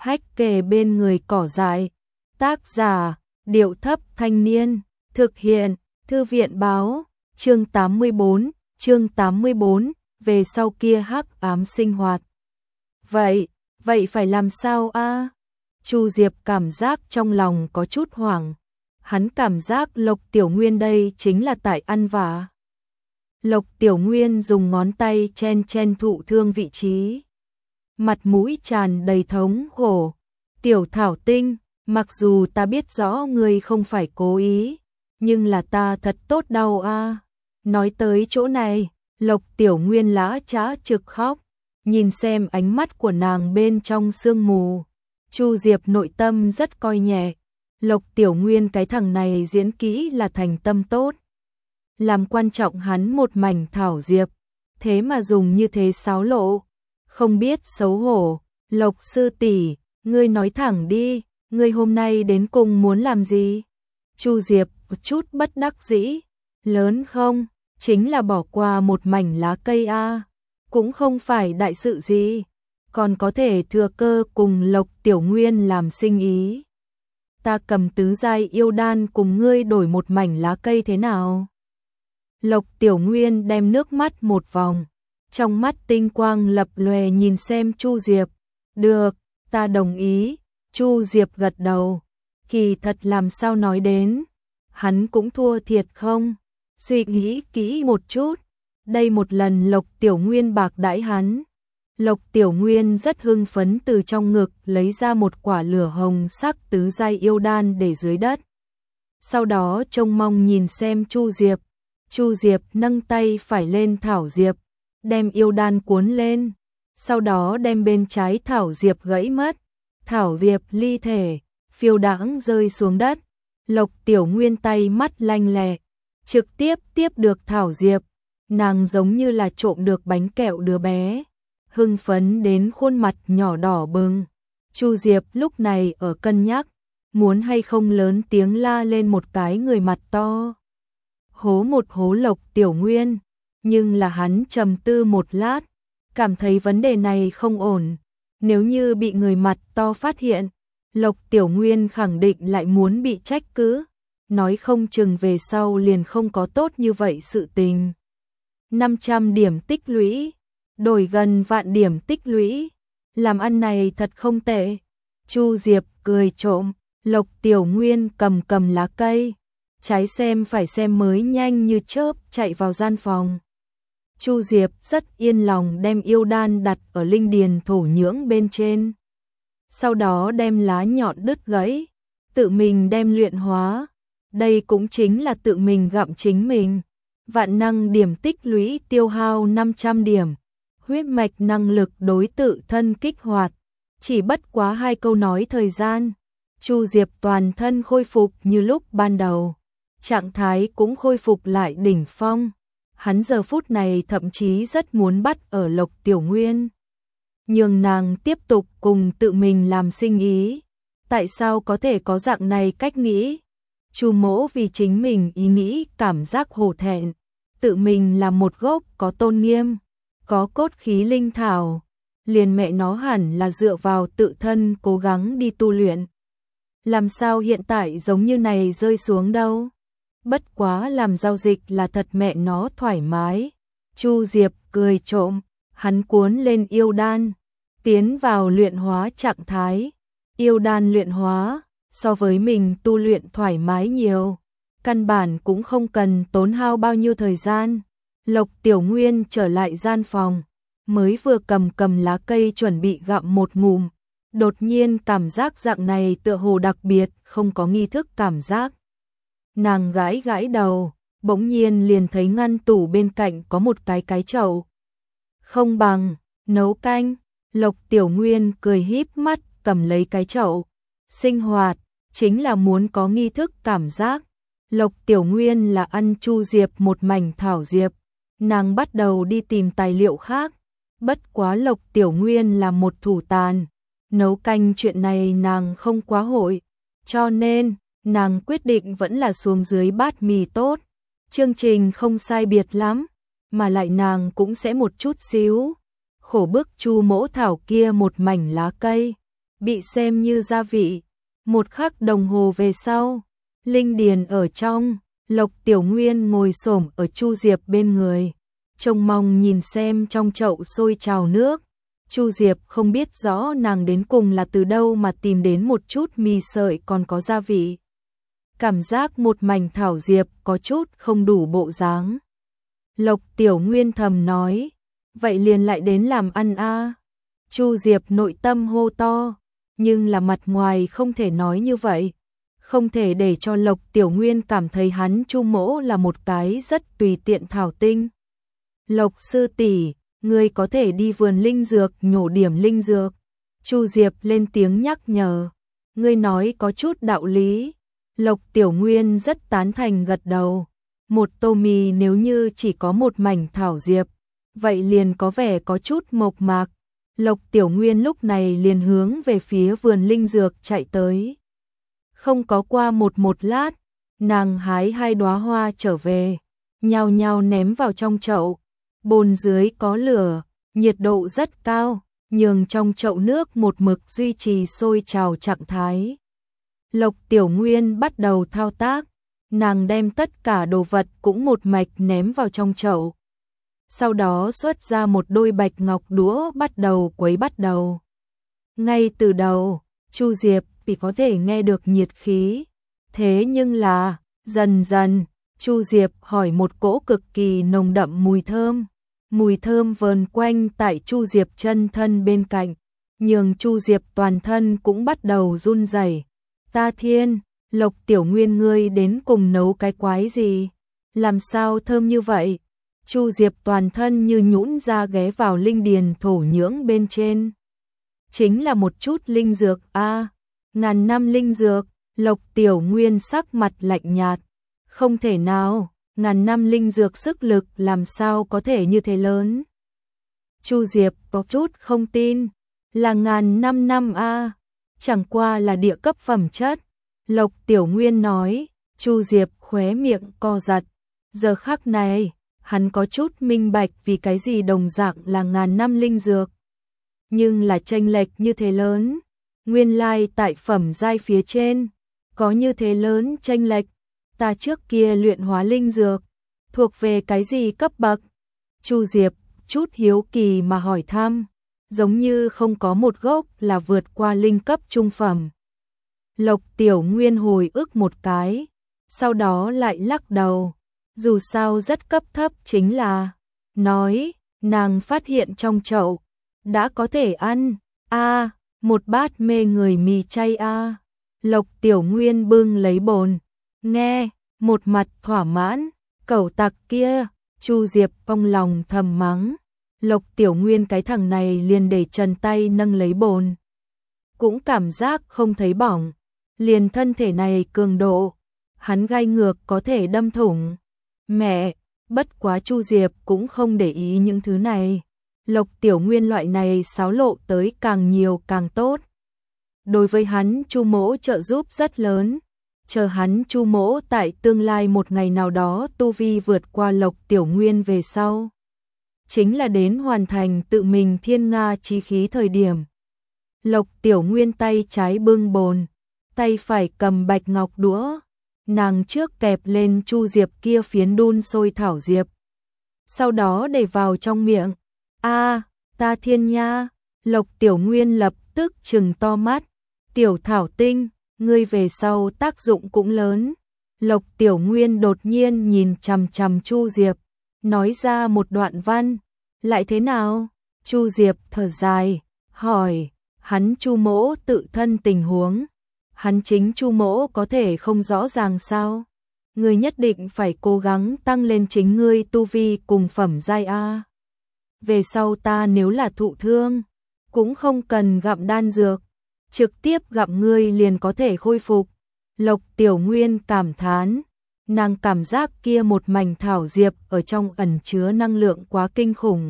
hách kề bên người cỏ dại. Tác giả, Điệu Thấp Thanh Niên, thực hiện, Thư viện báo, chương 84, về sau kia hắc ám sinh hoạt. Vậy phải làm sao a? Chu Diệp cảm giác trong lòng có chút hoảng. Hắn cảm giác Lộc Tiểu Nguyên đây chính là tại ăn vạ. Lộc Tiểu Nguyên dùng ngón tay chen thụ thương vị trí. Mặt mũi tràn đầy thống khổ. Tiểu Thảo Tinh, mặc dù ta biết rõ ngươi không phải cố ý, nhưng là ta thật tốt đau a. Nói tới chỗ này, Lộc Tiểu Nguyên lã chã trực khóc, nhìn xem ánh mắt của nàng bên trong sương mù. Chu Diệp nội tâm rất coi nhẹ. Lộc Tiểu Nguyên cái thằng này diễn kỹ là thành tâm tốt. Làm quan trọng hắn một mảnh thảo diệp, thế mà dùng như thế xáo lộ, không biết xấu hổ. Lộc sư tỷ, ngươi nói thẳng đi, ngươi hôm nay đến cùng muốn làm gì? Chu Diệp một chút bất đắc dĩ, lớn không, chính là bỏ qua một mảnh lá cây a, cũng không phải đại sự gì, còn có thể thừa cơ cùng Lộc Tiểu Nguyên làm sinh ý. Ta cầm tứ giai yêu đan cùng ngươi đổi một mảnh lá cây thế nào? Lộc Tiểu Nguyên đem nước mắt một vòng, trong mắt tinh quang lập lòe nhìn xem Chu Diệp. Được, ta đồng ý. Chu Diệp gật đầu. Kỳ thật làm sao nói đến, hắn cũng thua thiệt không? Suy nghĩ kỹ một chút, đây một lần Lộc Tiểu Nguyên bạc đãi hắn. Lộc Tiểu Nguyên rất hưng phấn từ trong ngực lấy ra một quả lửa hồng sắc tứ giai yêu đan để dưới đất. Sau đó trông mong nhìn xem Chu Diệp. Chu Diệp nâng tay phải lên thảo diệp, đem yêu đan cuốn lên, sau đó đem bên trái thảo diệp gãy mất. Thảo diệp ly thể, phiêu đãng rơi xuống đất. Lộc Tiểu Nguyên tay mắt lanh lẹ, trực tiếp tiếp được thảo diệp. Nàng giống như là trộm được bánh kẹo đứa bé, hưng phấn đến khuôn mặt nhỏ đỏ bừng. Chu Diệp lúc này ở cân nhắc, muốn hay không lớn tiếng la lên một cái người mặt to. Hố một hố Lộc Tiểu Nguyên, nhưng là hắn trầm tư một lát, cảm thấy vấn đề này không ổn. Nếu như bị người mặt to phát hiện, Lộc Tiểu Nguyên khẳng định lại muốn bị trách cứ, nói không chừng về sau liền không có tốt như vậy sự tình. 500 điểm tích lũy, đổi gần vạn điểm tích lũy, làm ăn này thật không tệ. Chu Diệp cười trộm, Lộc Tiểu Nguyên cầm lá cây, trái xem phải xem mới nhanh như chớp chạy vào gian phòng. Chu Diệp rất yên lòng đem yêu đan đặt ở linh điền thổ nhưỡng bên trên. Sau đó đem lá nhọn đứt gãy, tự mình đem luyện hóa. Đây cũng chính là tự mình gặm chính mình. Vạn năng điểm tích lũy tiêu hao 500 điểm. Huyết mạch năng lực đối tự thân kích hoạt. Chỉ bất quá 2 câu nói thời gian, Chu Diệp toàn thân khôi phục như lúc ban đầu. Trạng thái cũng khôi phục lại đỉnh phong. Hắn giờ phút này thậm chí rất muốn bắt ở Lộc Tiểu Nguyên, nhường nàng tiếp tục cùng tự mình làm sinh ý. Tại sao có thể có dạng này cách nghĩ? Chu mỗ vì chính mình ý nghĩ cảm giác hổ thẹn. Tự mình là một gốc có tôn nghiêm, có cốt khí linh thảo, liền mẹ nó hẳn là dựa vào tự thân cố gắng đi tu luyện. Làm sao hiện tại giống như này rơi xuống đâu? Bất quá làm giao dịch là thật mẹ nó thoải mái. Chu Diệp cười trộm, hắn cuốn lên yêu đan, tiến vào luyện hóa trạng thái. Yêu đan luyện hóa, so với mình tu luyện thoải mái nhiều, căn bản cũng không cần tốn hao bao nhiêu thời gian. Lộc Tiểu Nguyên trở lại gian phòng, mới vừa cầm lá cây chuẩn bị gặm một ngụm, đột nhiên cảm giác dạng này tựa hồ đặc biệt, không có nghi thức cảm giác. Nàng gãi đầu, bỗng nhiên liền thấy ngăn tủ bên cạnh có một cái chậu. Không bằng nấu canh. Lộc Tiểu Nguyên cười híp mắt cầm lấy cái chậu. Sinh hoạt chính là muốn có nghi thức cảm giác. Lộc Tiểu Nguyên là ăn Chu Diệp một mảnh thảo diệp, nàng bắt đầu đi tìm tài liệu khác. Bất quá Lộc Tiểu Nguyên là một thủ tàn, nấu canh chuyện này nàng không quá hội, cho nên nàng quyết định vẫn là xuống dưới bát mì tốt. Chương trình không sai biệt lắm, mà lại nàng cũng sẽ một chút xíu khổ bức Chu mỗ thảo kia một mảnh lá cây. bị xem như gia vị. Một khắc đồng hồ về sau, linh điền ở trong, Lộc Tiểu Nguyên ngồi xổm ở Chu Diệp bên người, trông mong nhìn xem trong chậu sôi trào nước. Chu Diệp không biết rõ nàng đến cùng là từ đâu mà tìm đến một chút mì sợi còn có gia vị. Cảm giác một mảnh thảo diệp có chút không đủ bộ dáng. Lộc Tiểu Nguyên thầm nói, vậy liền lại đến làm ăn a. Chu Diệp nội tâm hô to, nhưng là mặt ngoài không thể nói như vậy. Không thể để cho Lộc Tiểu Nguyên cảm thấy hắn Chu mỗ là một cái rất tùy tiện thảo tinh. Lộc sư tỷ, ngươi có thể đi vườn linh dược nhổ điểm linh dược. Chu Diệp lên tiếng nhắc nhở, ngươi nói có chút đạo lý. Lộc Tiểu Nguyên rất tán thành gật đầu. Một tô mì nếu như chỉ có một mảnh thảo diệp, vậy liền có vẻ có chút mộc mạc. Lộc Tiểu Nguyên lúc này liền hướng về phía vườn linh dược chạy tới. Không có qua một lát, nàng hái 2 đóa hoa trở về, nhao nhao ném vào trong chậu. Bồn dưới có lửa, nhiệt độ rất cao, nhường trong chậu nước một mực duy trì sôi trào trạng thái. Lộc Tiểu Nguyên bắt đầu thao tác, nàng đem tất cả đồ vật cũng một mạch ném vào trong chậu. Sau đó xuất ra một đôi bạch ngọc đũa bắt đầu quấy bắt đầu. Ngay từ đầu, Chu Diệp chỉ có thể nghe được nhiệt khí. Thế nhưng là, dần dần, Chu Diệp hỏi một cỗ cực kỳ nồng đậm mùi thơm. Mùi thơm vờn quanh tại Chu Diệp chân thân bên cạnh, nhường Chu Diệp toàn thân cũng bắt đầu run rẩy. Ta thiên, Lộc Tiểu Nguyên ngươi đến cùng nấu cái quái gì? Làm sao thơm như vậy? Chu Diệp toàn thân như nhũn ra ghé vào linh điền thổ nhưỡng bên trên. Chính là một chút linh dược a, ngàn năm linh dược. Lộc Tiểu Nguyên sắc mặt lạnh nhạt. Không thể nào, ngàn năm linh dược sức lực làm sao có thể như thế lớn? Chu Diệp có chút không tin, là ngàn năm a, chẳng qua là địa cấp phẩm chất. Lộc Tiểu Nguyên nói. Chu Diệp khóe miệng co giật. Giờ khắc này, hắn có chút minh bạch vì cái gì đồng dạng là ngàn năm linh dược. Nhưng là chênh lệch như thế lớn, nguyên lai tại phẩm giai phía trên, có như thế lớn chênh lệch. Ta trước kia luyện hóa linh dược, thuộc về cái gì cấp bậc? Chu Diệp chút hiếu kỳ mà hỏi thăm, giống như không có một gốc là vượt qua linh cấp trung phẩm. Lộc Tiểu Nguyên hồi ức một cái, sau đó lại lắc đầu. Dù sao rất cấp thấp chính là, nói, nàng phát hiện trong chậu, đã có thể ăn, a, một bát mê người mì chay a. Lộc Tiểu Nguyên bưng lấy bồn, nghe, một mặt thỏa mãn, cẩu tặc kia. Chu Diệp trong lòng thầm mắng, Lộc Tiểu Nguyên cái thằng này liền để trần tay nâng lấy bồn. Cũng cảm giác không thấy bỏng, liền thân thể này cường độ, hắn gai ngược có thể đâm thủng. Mẹ, bất quá Chu Diệp cũng không để ý những thứ này. Lộc Tiểu Nguyên loại này xáo lộ tới càng nhiều càng tốt. Đối với hắn Chu mỗ trợ giúp rất lớn. Chờ hắn Chu mỗ tại tương lai một ngày nào đó tu vi vượt qua Lộc Tiểu Nguyên về sau. Chính là đến hoàn thành tự mình thiên nga chí khí thời điểm. Lộc Tiểu Nguyên tay trái bưng bồn, tay phải cầm bạch ngọc đũa. Nàng trước kẹp lên Chu Diệp kia phiến đun sôi thảo diệp. Sau đó để vào trong miệng. A, ta thiên nha. Lộc Tiểu Nguyên lập tức trừng to mắt. Tiểu thảo tinh, ngươi về sau tác dụng cũng lớn. Lộc Tiểu Nguyên đột nhiên nhìn chằm chằm Chu Diệp, nói ra một đoạn văn. Lại thế nào? Chu Diệp thở dài, hỏi, hắn Chu mỗ tự thân tình huống. Hắn chính Chu mỗ có thể không rõ ràng sao? Ngươi nhất định phải cố gắng tăng lên chính ngươi tu vi cùng phẩm giai a. Về sau ta nếu là thụ thương, cũng không cần gặm đan dược, trực tiếp gặm ngươi liền có thể khôi phục. Lộc Tiểu Nguyên cảm thán, nàng cảm giác kia một mảnh thảo diệp ở trong ẩn chứa năng lượng quá kinh khủng.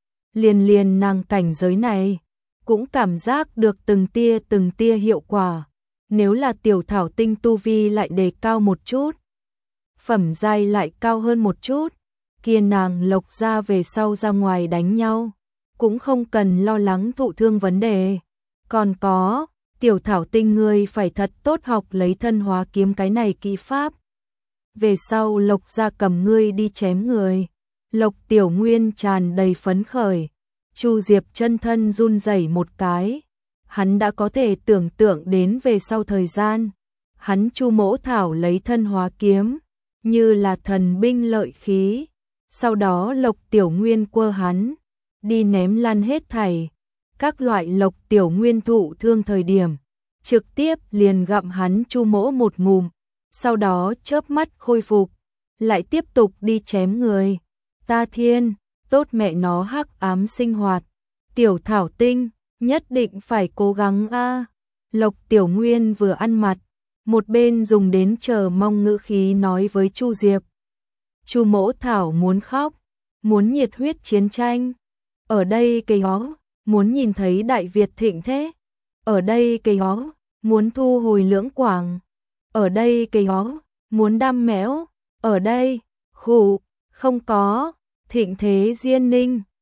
Liền nàng cảnh giới này, cũng cảm giác được từng tia hiệu quả. Nếu là tiểu thảo tinh tu vi lại đề cao một chút, phẩm giai lại cao hơn một chút, kia nàng Lộc ra về sau ra ngoài đánh nhau, cũng không cần lo lắng thụ thương vấn đề. Còn có, Tiểu Thảo Tinh ngươi phải thật tốt học lấy thân hóa kiếm cái này kỹ pháp. Về sau Lộc gia cầm ngươi đi chém người. Lộc Tiểu Nguyên tràn đầy phấn khởi. Chu Diệp chân thân run rẩy một cái. Hắn đã có thể tưởng tượng đến về sau thời gian. Hắn Chu Mỗ Thảo lấy thân hóa kiếm, như là thần binh lợi khí. Sau đó Lộc Tiểu Nguyên quơ hắn, đi ném lăn hết thảy. Các loại Lộc Tiểu Nguyên thụ thương thời điểm, trực tiếp liền gặm hắn Chu Mỗ một ngụm. Sau đó chớp mắt khôi phục, lại tiếp tục đi chém người. Ta thiên, tốt mẹ nó hắc ám sinh hoạt. Tiểu Thảo Tinh, nhất định phải cố gắng a. Lộc Tiểu Nguyên vừa ăn mặt, một bên dùng đến chờ mong ngữ khí nói với Chu Diệp. Chu Mỗ Thảo muốn khóc, muốn nhiệt huyết chiến tranh. Ở đây cây hó, muốn nhìn thấy Đại Việt thịnh thế. Ở đây cây hó, muốn thu hồi Lưỡng Quảng. Ở đây cây hó, muốn đam mẽo. Ở đây, khủ, không có, thịnh thế Diên Ninh.